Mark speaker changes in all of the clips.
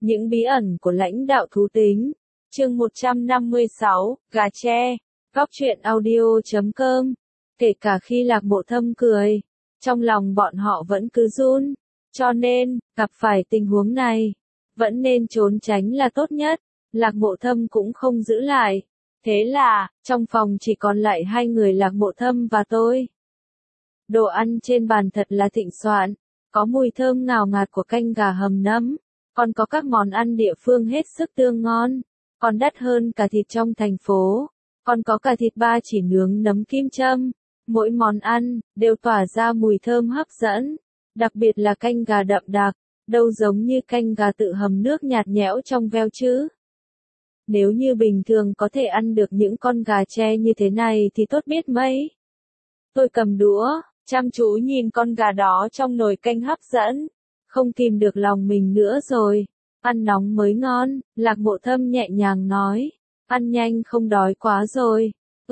Speaker 1: Những bí ẩn của lãnh đạo thú tính. Chương 156, Gà tre. Góc truyện audio.com. Kể cả khi Lạc Mộ Thâm cười, trong lòng bọn họ vẫn cứ run. Cho nên, gặp phải tình huống này, vẫn nên trốn tránh là tốt nhất. Lạc Mộ Thâm cũng không giữ lại. Thế là, trong phòng chỉ còn lại hai người Lạc Mộ Thâm và tôi. Đồ ăn trên bàn thật là thịnh soạn, có mùi thơm ngào ngạt của canh gà hầm nấm, còn có các món ăn địa phương hết sức tươi ngon, còn đắt hơn cả thịt trong thành phố, còn có cả thịt ba chỉ nướng nấm kim châm. Mỗi món ăn đều tỏa ra mùi thơm hấp dẫn, đặc biệt là canh gà đậm đặc, đâu giống như canh gà tự hầm nước nhạt nhẽo trong veo chứ. Nếu như bình thường có thể ăn được những con gà tre như thế này thì tốt biết mấy. Tôi cầm đũa, chăm chú nhìn con gà đó trong nồi canh hấp dẫn, không kìm được lòng mình nữa rồi. Ăn nóng mới ngon, Lạc Mộ Thâm nhẹ nhàng nói. Ăn nhanh không đói quá rồi.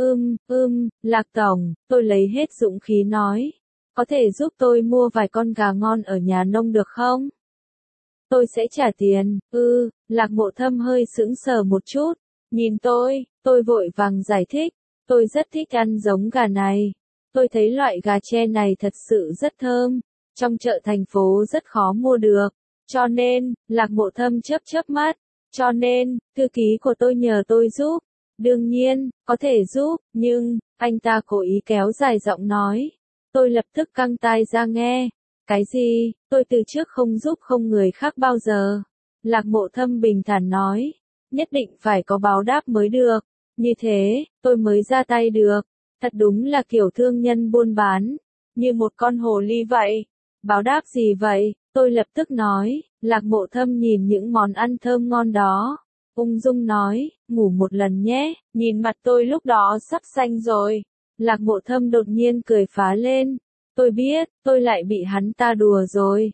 Speaker 1: Lạc Tổng, tôi lấy hết dũng khí nói. Có thể giúp tôi mua vài con gà ngon ở nhà nông được không? Tôi sẽ trả tiền. Lạc Mộ Thâm hơi sững sờ một chút. Nhìn tôi vội vàng giải thích. Tôi rất thích ăn giống gà này. Tôi thấy loại gà tre này thật sự rất thơm. Trong chợ thành phố rất khó mua được. Cho nên, Lạc Mộ Thâm chớp mắt. Cho nên, thư ký của tôi nhờ tôi giúp. Đương nhiên, có thể giúp, nhưng, anh ta cố ý kéo dài giọng nói. Tôi lập tức căng tai ra nghe. Cái gì, tôi từ trước không giúp không người khác bao giờ. Lạc Mộ Thâm bình thản nói. Nhất định phải có báo đáp mới được. Như thế, tôi mới ra tay được. Thật đúng là kiểu thương nhân buôn bán. Như một con hồ ly vậy. Báo đáp gì vậy? Tôi lập tức nói. Lạc Mộ Thâm nhìn những món ăn thơm ngon đó. Ung dung nói, ngủ một lần nhé. Nhìn mặt tôi lúc đó sắp xanh rồi. Lạc Mộ Thâm đột nhiên cười phá lên. Tôi biết, tôi lại bị hắn ta đùa rồi.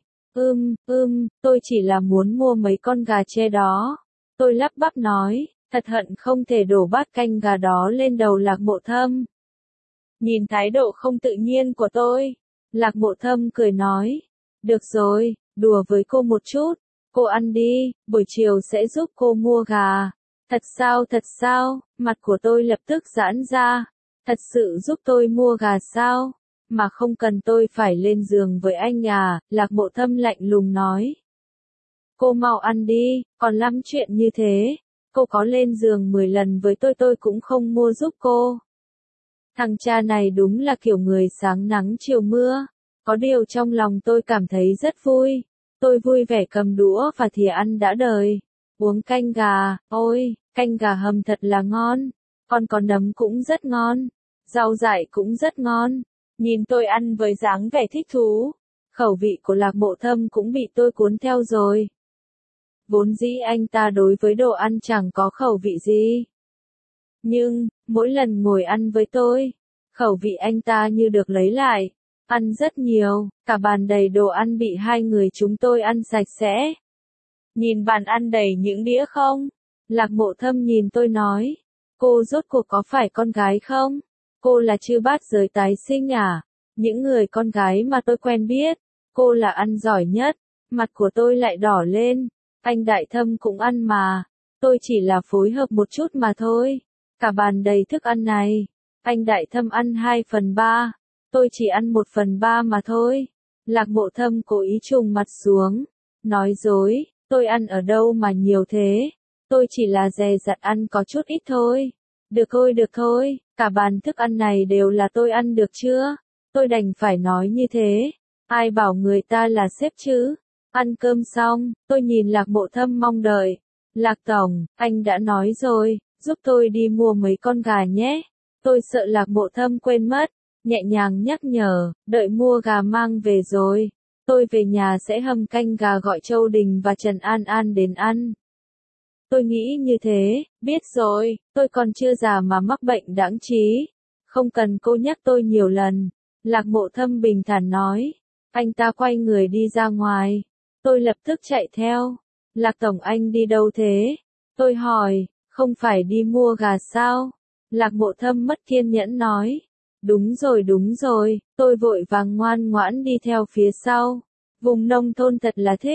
Speaker 1: Tôi chỉ là muốn mua mấy con gà tre đó. Tôi lắp bắp nói, thật hận không thể đổ bát canh gà đó lên đầu Lạc Mộ Thâm. Nhìn thái độ không tự nhiên của tôi, Lạc Mộ Thâm cười nói, được rồi, đùa với cô một chút, cô ăn đi, buổi chiều sẽ giúp cô mua gà. Thật sao, mặt của tôi lập tức giãn ra, thật sự giúp tôi mua gà sao, mà không cần tôi phải lên giường với anh à, Lạc Mộ Thâm lạnh lùng nói. Cô mau ăn đi, còn lắm chuyện như thế, cô có lên giường 10 lần với tôi cũng không mua giúp cô. Thằng cha này đúng là kiểu người sáng nắng chiều mưa. Có điều trong lòng tôi cảm thấy rất vui. Tôi vui vẻ cầm đũa và thìa ăn đã đời. Uống canh gà, ôi, canh gà hầm thật là ngon. Còn có nấm cũng rất ngon. Rau dại cũng rất ngon. Nhìn tôi ăn với dáng vẻ thích thú. Khẩu vị của Lạc Mộ Thâm cũng bị tôi cuốn theo rồi. Vốn dĩ anh ta đối với đồ ăn chẳng có khẩu vị gì. Nhưng, mỗi lần ngồi ăn với tôi, khẩu vị anh ta như được lấy lại. Ăn rất nhiều, cả bàn đầy đồ ăn bị hai người chúng tôi ăn sạch sẽ. Nhìn bàn ăn đầy những đĩa không? Lạc Mộ Thâm nhìn tôi nói. Cô rốt cuộc có phải con gái không? Cô là chư bát giới tái sinh à? Những người con gái mà tôi quen biết, cô là ăn giỏi nhất. Mặt của tôi lại đỏ lên. Anh Đại Thâm cũng ăn mà. Tôi chỉ là phối hợp một chút mà thôi. Cả bàn đầy thức ăn này. Anh Đại Thâm ăn 2/3. Tôi chỉ ăn 1/3 mà thôi. Lạc Mộ Thâm cố ý trùng mặt xuống. Nói dối, tôi ăn ở đâu mà nhiều thế. Tôi chỉ là dè dặt ăn có chút ít thôi. Được thôi, cả bàn thức ăn này đều là tôi ăn được chưa? Tôi đành phải nói như thế. Ai bảo người ta là sếp chứ? Ăn cơm xong, tôi nhìn Lạc Mộ Thâm mong đợi. Lạc Tổng, anh đã nói rồi, giúp tôi đi mua mấy con gà nhé. Tôi sợ Lạc Mộ Thâm quên mất. Nhẹ nhàng nhắc nhở, đợi mua gà mang về rồi. Tôi về nhà sẽ hầm canh gà gọi Châu Đình và Trần An An đến ăn. Tôi nghĩ như thế, biết rồi, tôi còn chưa già mà mắc bệnh đãng trí. Không cần cô nhắc tôi nhiều lần. Lạc Mộ Thâm bình thản nói. Anh ta quay người đi ra ngoài. Tôi lập tức chạy theo. Lạc Tổng anh đi đâu thế? Tôi hỏi, không phải đi mua gà sao? Lạc Mộ Thâm mất kiên nhẫn nói. Đúng rồi, tôi vội vàng ngoan ngoãn đi theo phía sau. Vùng nông thôn thật là thích.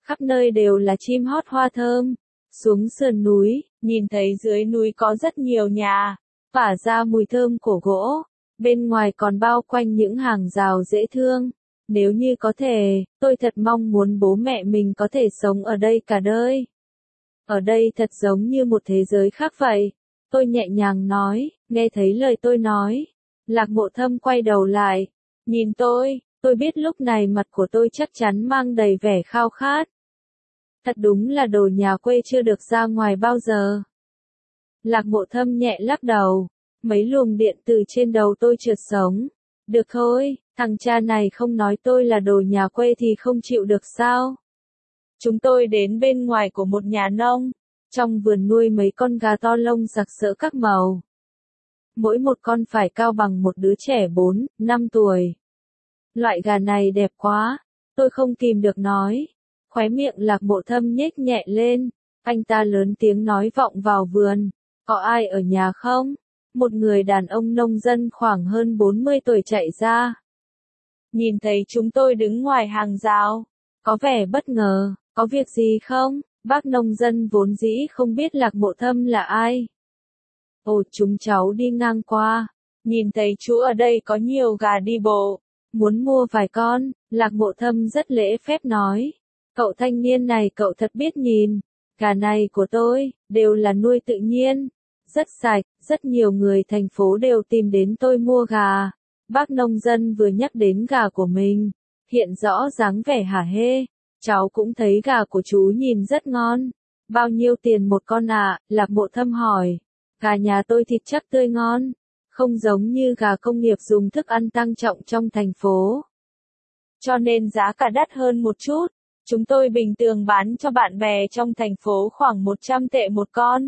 Speaker 1: khắp nơi đều là chim hót hoa thơm. Xuống sườn núi, nhìn thấy dưới núi có rất nhiều nhà, phả ra mùi thơm của gỗ, bên ngoài còn bao quanh những hàng rào dễ thương. Nếu như có thể, tôi thật mong muốn bố mẹ mình có thể sống ở đây cả đời. Ở đây thật giống như một thế giới khác vậy. Tôi nhẹ nhàng nói, nghe thấy lời tôi nói. Lạc Mộ Thâm quay đầu lại, nhìn tôi biết lúc này mặt của tôi chắc chắn mang đầy vẻ khao khát. Thật đúng là đồ nhà quê chưa được ra ngoài bao giờ. Lạc Mộ Thâm nhẹ lắc đầu, mấy luồng điện từ trên đầu tôi trượt sống. Được thôi, thằng cha này không nói tôi là đồ nhà quê thì không chịu được sao? Chúng tôi đến bên ngoài của một nhà nông, trong vườn nuôi mấy con gà to lông sặc sỡ các màu. Mỗi một con phải cao bằng một đứa trẻ 4, 5 tuổi. Loại gà này đẹp quá, tôi không kìm được nói. Khóe miệng Lạc Mộ Thâm nhếch nhẹ lên, anh ta lớn tiếng nói vọng vào vườn, có ai ở nhà không? Một người đàn ông nông dân khoảng hơn 40 tuổi chạy ra. Nhìn thấy chúng tôi đứng ngoài hàng rào, có vẻ bất ngờ, có việc gì không? Bác nông dân vốn dĩ không biết Lạc Mộ Thâm là ai. Ồ, chúng cháu đi ngang qua, nhìn thấy chú ở đây có nhiều gà đi bộ, muốn mua vài con. Lạc Mộ Thâm rất lễ phép nói. Cậu thanh niên này cậu thật biết nhìn, gà này của tôi, đều là nuôi tự nhiên, rất sạch, rất nhiều người thành phố đều tìm đến tôi mua gà. Bác nông dân vừa nhắc đến gà của mình, hiện rõ dáng vẻ hả hê, cháu cũng thấy gà của chú nhìn rất ngon. Bao nhiêu tiền một con ạ? Lạc Mộ Thâm hỏi. Gà nhà tôi thịt chắc tươi ngon, không giống như gà công nghiệp dùng thức ăn tăng trọng trong thành phố. Cho nên giá cả đắt hơn một chút. Chúng tôi bình thường bán cho bạn bè trong thành phố khoảng 100 tệ một con.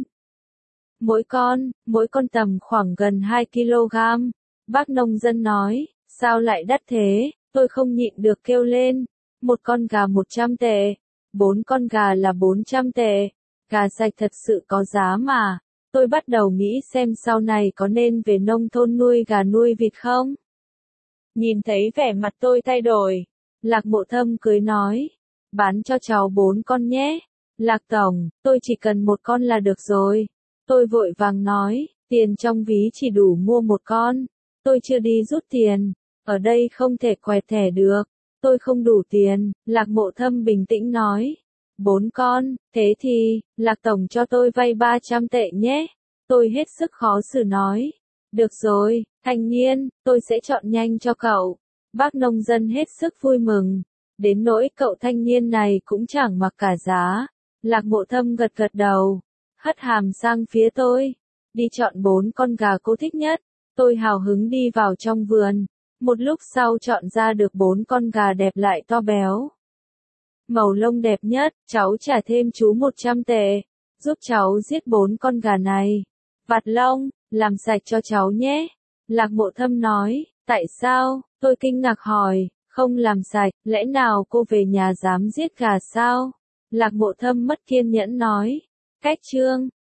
Speaker 1: Mỗi con tầm khoảng gần 2 kg. Bác nông dân nói, sao lại đắt thế? Tôi không nhịn được kêu lên. Một con gà 100 tệ, 4 con gà là 400 tệ. Gà sạch thật sự có giá mà. Tôi bắt đầu nghĩ xem sau này có nên về nông thôn nuôi gà nuôi vịt không? Nhìn thấy vẻ mặt tôi thay đổi, Lạc Mộ Thâm cười nói, bán cho cháu 4 con nhé. Lạc tổng, tôi chỉ cần một con là được rồi. Tôi vội vàng nói, tiền trong ví chỉ đủ mua một con. Tôi chưa đi rút tiền, ở đây không thể quẹt thẻ được. Tôi không đủ tiền. Lạc Mộ Thâm bình tĩnh nói. 4 con, thế thì, Lạc tổng cho tôi vay 300 tệ nhé. Tôi hết sức khó xử nói. Được rồi, thanh niên, tôi sẽ chọn nhanh cho cậu. Bác nông dân hết sức vui mừng. Đến nỗi cậu thanh niên này cũng chẳng mặc cả giá. Lạc Mộ Thâm gật gật đầu, hất hàm sang phía tôi. Đi chọn 4 con gà cô thích nhất. Tôi hào hứng đi vào trong vườn. Một lúc sau chọn ra được 4 con gà đẹp lại to béo. Màu lông đẹp nhất, cháu trả thêm chú 100 tệ. Giúp cháu giết 4 con gà này. Vặt lông, làm sạch cho cháu nhé. Lạc Mộ Thâm nói, tại sao? Tôi kinh ngạc hỏi, không làm sạch, lẽ nào cô về nhà dám giết gà sao? Lạc Mộ Thâm mất kiên nhẫn nói, cách chương.